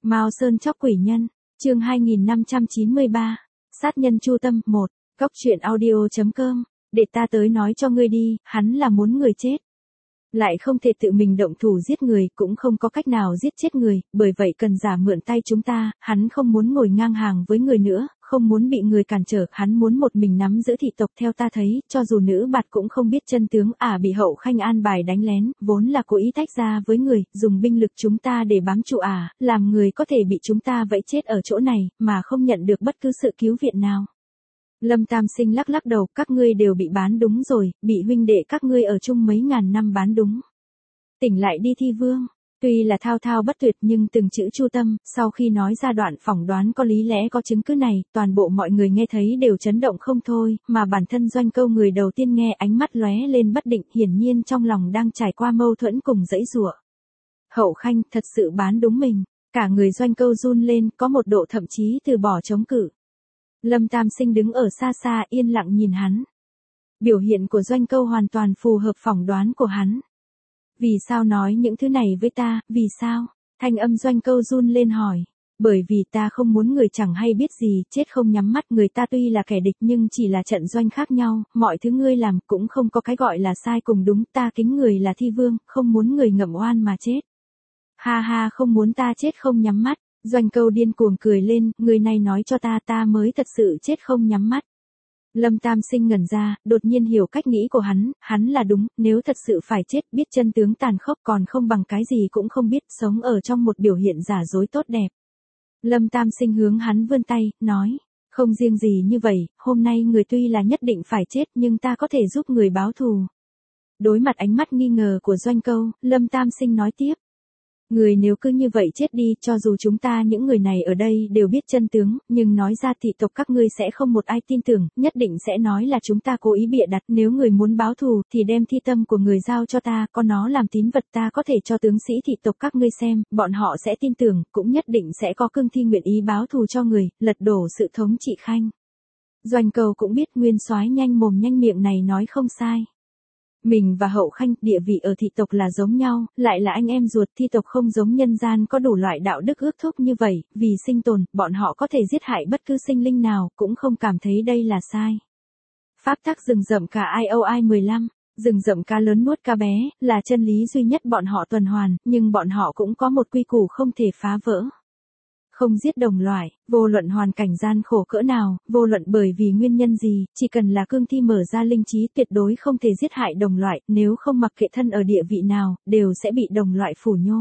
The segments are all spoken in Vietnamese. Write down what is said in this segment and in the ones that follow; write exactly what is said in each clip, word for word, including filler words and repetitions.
Mao Sơn chóc quỷ nhân, chương hai nghìn năm trăm chín mươi ba, sát nhân Chu Tâm, một, Cóc truyện audio chấm com, để ta tới nói cho ngươi đi, hắn là muốn người chết. Lại không thể tự mình động thủ giết người, cũng không có cách nào giết chết người, bởi vậy cần giả mượn tay chúng ta, hắn không muốn ngồi ngang hàng với người nữa, không muốn bị người cản trở, hắn muốn một mình nắm giữ thị tộc. Theo ta thấy, cho dù nữ bạt cũng không biết chân tướng, ả bị Hậu Khanh an bài đánh lén, vốn là cố ý tách ra với người, dùng binh lực chúng ta để bám trụ ả, làm người có thể bị chúng ta vẫy chết ở chỗ này, mà không nhận được bất cứ sự cứu viện nào. Lâm Tam Sinh lắc lắc đầu, các ngươi đều bị bán đúng rồi, bị huynh đệ các ngươi ở chung mấy ngàn năm bán đúng. Tỉnh lại đi Thi Vương. Tuy là thao thao bất tuyệt nhưng từng chữ Chu Tâm, sau khi nói ra đoạn phỏng đoán có lý lẽ có chứng cứ này, toàn bộ mọi người nghe thấy đều chấn động không thôi, mà bản thân Doanh Câu người đầu tiên nghe ánh mắt lóe lên bất định, hiển nhiên trong lòng đang trải qua mâu thuẫn cùng dãy giụa. Hậu Khanh thật sự bán đúng mình, cả người Doanh Câu run lên, có một độ thậm chí từ bỏ chống cự. Lâm Tam Sinh đứng ở xa xa yên lặng nhìn hắn. Biểu hiện của Doanh Câu hoàn toàn phù hợp phỏng đoán của hắn. Vì sao nói những thứ này với ta, vì sao? Thanh âm Doanh Câu run lên hỏi. Bởi vì ta không muốn người chẳng hay biết gì, chết không nhắm mắt. Người ta tuy là kẻ địch nhưng chỉ là trận doanh khác nhau, mọi thứ ngươi làm cũng không có cái gọi là sai cùng đúng. Ta kính người là Thi Vương, không muốn người ngậm oan mà chết. Ha ha, không muốn ta chết không nhắm mắt. Doanh Câu điên cuồng cười lên, người này nói cho ta, ta mới thật sự chết không nhắm mắt. Lâm Tam Sinh ngẩn ra, đột nhiên hiểu cách nghĩ của hắn, hắn là đúng, nếu thật sự phải chết, biết chân tướng tàn khốc còn không bằng cái gì cũng không biết, sống ở trong một biểu hiện giả dối tốt đẹp. Lâm Tam Sinh hướng hắn vươn tay, nói, không riêng gì như vậy, hôm nay người tuy là nhất định phải chết nhưng ta có thể giúp người báo thù. Đối mặt ánh mắt nghi ngờ của Doanh Câu, Lâm Tam Sinh nói tiếp. Người nếu cứ như vậy chết đi, cho dù chúng ta những người này ở đây đều biết chân tướng, nhưng nói ra thị tộc các ngươi sẽ không một ai tin tưởng, nhất định sẽ nói là chúng ta cố ý bịa đặt. Nếu người muốn báo thù thì đem thi tâm của người giao cho ta, có nó làm tín vật ta có thể cho tướng sĩ thị tộc các ngươi xem, bọn họ sẽ tin tưởng, cũng nhất định sẽ có cương thi nguyện ý báo thù cho người, lật đổ sự thống trị Khanh. Doanh Câu cũng biết Nguyên Soái nhanh mồm nhanh miệng này nói không sai. Mình và Hậu Khanh, địa vị ở thị tộc là giống nhau, lại là anh em ruột, thi tộc không giống nhân gian có đủ loại đạo đức ước thúc như vậy, vì sinh tồn, bọn họ có thể giết hại bất cứ sinh linh nào, cũng không cảm thấy đây là sai. Pháp tắc rừng rậm cả i o i mười lăm, rừng rậm cá lớn nuốt cá bé, là chân lý duy nhất bọn họ tuần hoàn, nhưng bọn họ cũng có một quy củ không thể phá vỡ. Không giết đồng loại, vô luận hoàn cảnh gian khổ cỡ nào, vô luận bởi vì nguyên nhân gì, chỉ cần là cương thi mở ra linh trí tuyệt đối không thể giết hại đồng loại, nếu không mặc kệ thân ở địa vị nào, đều sẽ bị đồng loại phủ nhô.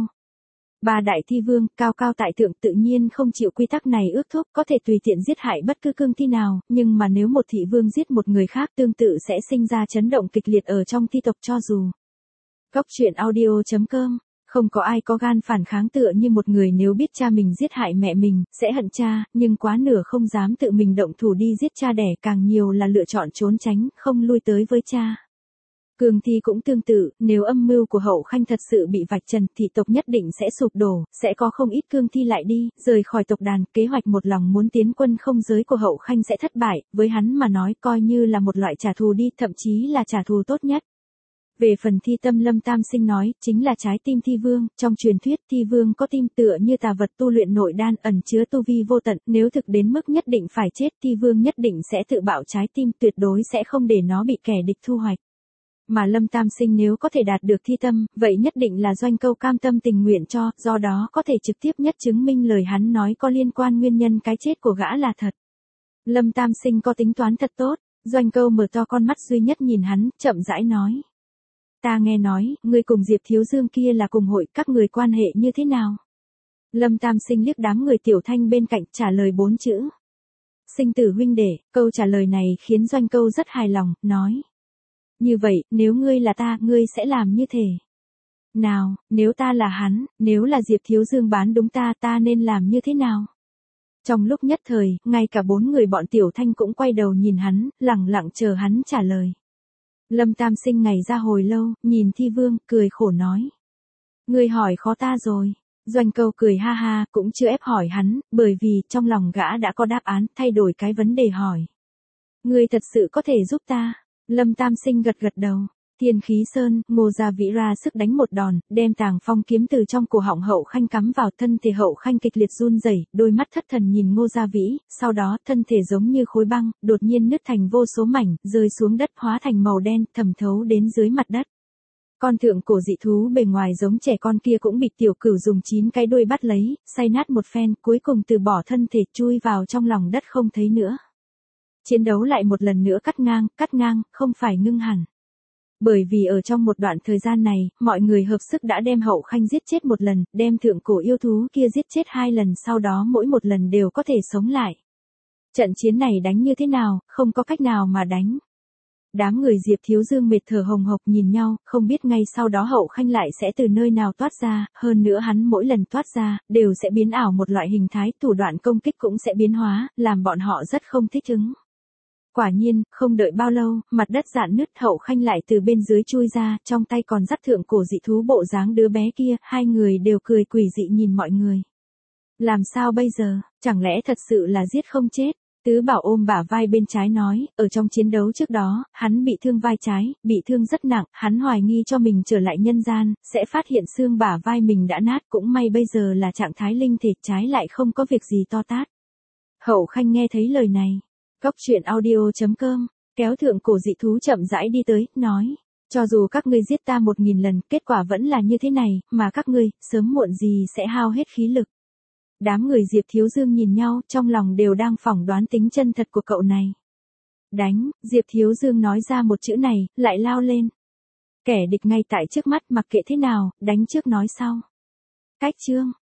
Ba đại thi vương, cao cao tại thượng tự nhiên không chịu quy tắc này ước thúc, có thể tùy tiện giết hại bất cứ cương thi nào, nhưng mà nếu một thị vương giết một người khác tương tự sẽ sinh ra chấn động kịch liệt ở trong thi tộc cho dù. Cóc truyện audio chấm com. Không có ai có gan phản kháng tựa như một người nếu biết cha mình giết hại mẹ mình, sẽ hận cha, nhưng quá nửa không dám tự mình động thủ đi giết cha đẻ, càng nhiều là lựa chọn trốn tránh, không lui tới với cha. Cương thi cũng tương tự, nếu âm mưu của Hậu Khanh thật sự bị vạch trần thì tộc nhất định sẽ sụp đổ, sẽ có không ít cương thi lại đi, rời khỏi tộc đàn, kế hoạch một lòng muốn tiến quân không giới của Hậu Khanh sẽ thất bại, với hắn mà nói coi như là một loại trả thù đi, thậm chí là trả thù tốt nhất. Về phần thi tâm, Lâm Tam Sinh nói, chính là trái tim thi vương, trong truyền thuyết thi vương có tim tựa như tà vật tu luyện nội đan ẩn chứa tu vi vô tận, nếu thực đến mức nhất định phải chết thi vương nhất định sẽ tự bạo trái tim, tuyệt đối sẽ không để nó bị kẻ địch thu hoạch. Mà Lâm Tam Sinh nếu có thể đạt được thi tâm, vậy nhất định là Doanh Câu cam tâm tình nguyện cho, do đó có thể trực tiếp nhất chứng minh lời hắn nói có liên quan nguyên nhân cái chết của gã là thật. Lâm Tam Sinh có tính toán thật tốt, Doanh Câu mở to con mắt duy nhất nhìn hắn, chậm rãi nói. Ta nghe nói, ngươi cùng Diệp Thiếu Dương kia là cùng hội, các người quan hệ như thế nào? Lâm Tam Sinh liếc đám người Tiểu Thanh bên cạnh, trả lời bốn chữ. Sinh tử huynh đệ. Câu trả lời này khiến Doanh Câu rất hài lòng, nói. Như vậy, nếu ngươi là ta, ngươi sẽ làm như thế. Nào, nếu ta là hắn, nếu là Diệp Thiếu Dương bán đúng ta, ta nên làm như thế nào? Trong lúc nhất thời, ngay cả bốn người bọn Tiểu Thanh cũng quay đầu nhìn hắn, lẳng lặng chờ hắn trả lời. Lâm Tam Sinh ngày ra hồi lâu, nhìn Thi Vương, cười khổ nói. Ngươi hỏi khó ta rồi. Doanh Câu cười ha ha, cũng chưa ép hỏi hắn, bởi vì trong lòng gã đã có đáp án, thay đổi cái vấn đề hỏi. Ngươi thật sự có thể giúp ta? Lâm Tam Sinh gật gật đầu. Thiên Khí Sơn, Ngô Gia Vĩ ra sức đánh một đòn, đem Tàng Phong kiếm từ trong cổ họng Hậu Khanh cắm vào, thân thể Hậu Khanh kịch liệt run rẩy, đôi mắt thất thần nhìn Ngô Gia Vĩ, sau đó, thân thể giống như khối băng, đột nhiên nứt thành vô số mảnh, rơi xuống đất hóa thành màu đen, thẩm thấu đến dưới mặt đất. Con thượng cổ dị thú bề ngoài giống trẻ con kia cũng bị tiểu cửu dùng chín cái đuôi bắt lấy, xay nát một phen, cuối cùng từ bỏ thân thể chui vào trong lòng đất không thấy nữa. Chiến đấu lại một lần nữa cắt ngang, cắt ngang, không phải ngưng hẳn. Bởi vì ở trong một đoạn thời gian này, mọi người hợp sức đã đem Hậu Khanh giết chết một lần, đem thượng cổ yêu thú kia giết chết hai lần, sau đó mỗi một lần đều có thể sống lại. Trận chiến này đánh như thế nào, không có cách nào mà đánh. Đám người Diệp Thiếu Dương mệt thở hồng hộc nhìn nhau, không biết ngay sau đó Hậu Khanh lại sẽ từ nơi nào toát ra, hơn nữa hắn mỗi lần toát ra, đều sẽ biến ảo một loại hình thái, thủ đoạn công kích cũng sẽ biến hóa, làm bọn họ rất không thích ứng. Quả nhiên, không đợi bao lâu, mặt đất rạn nứt, Hậu Khanh lại từ bên dưới chui ra, trong tay còn dắt thượng cổ dị thú bộ dáng đứa bé kia, hai người đều cười quỷ dị nhìn mọi người. Làm sao bây giờ, chẳng lẽ thật sự là giết không chết? Tứ Bảo ôm bả vai bên trái nói, ở trong chiến đấu trước đó, hắn bị thương vai trái, bị thương rất nặng, hắn hoài nghi cho mình trở lại nhân gian, sẽ phát hiện xương bả vai mình đã nát, cũng may bây giờ là trạng thái linh thể, trái lại không có việc gì to tát. Hậu Khanh nghe thấy lời này, Cốc truyện audio chấm com, kéo thượng cổ dị thú chậm rãi đi tới, nói, cho dù các ngươi giết ta một nghìn lần, kết quả vẫn là như thế này, mà các ngươi, sớm muộn gì sẽ hao hết khí lực. Đám người Diệp Thiếu Dương nhìn nhau, trong lòng đều đang phỏng đoán tính chân thật của cậu này. Đánh, Diệp Thiếu Dương nói ra một chữ này, lại lao lên. Kẻ địch ngay tại trước mắt, mặc kệ thế nào, đánh trước nói sau. Cách chương.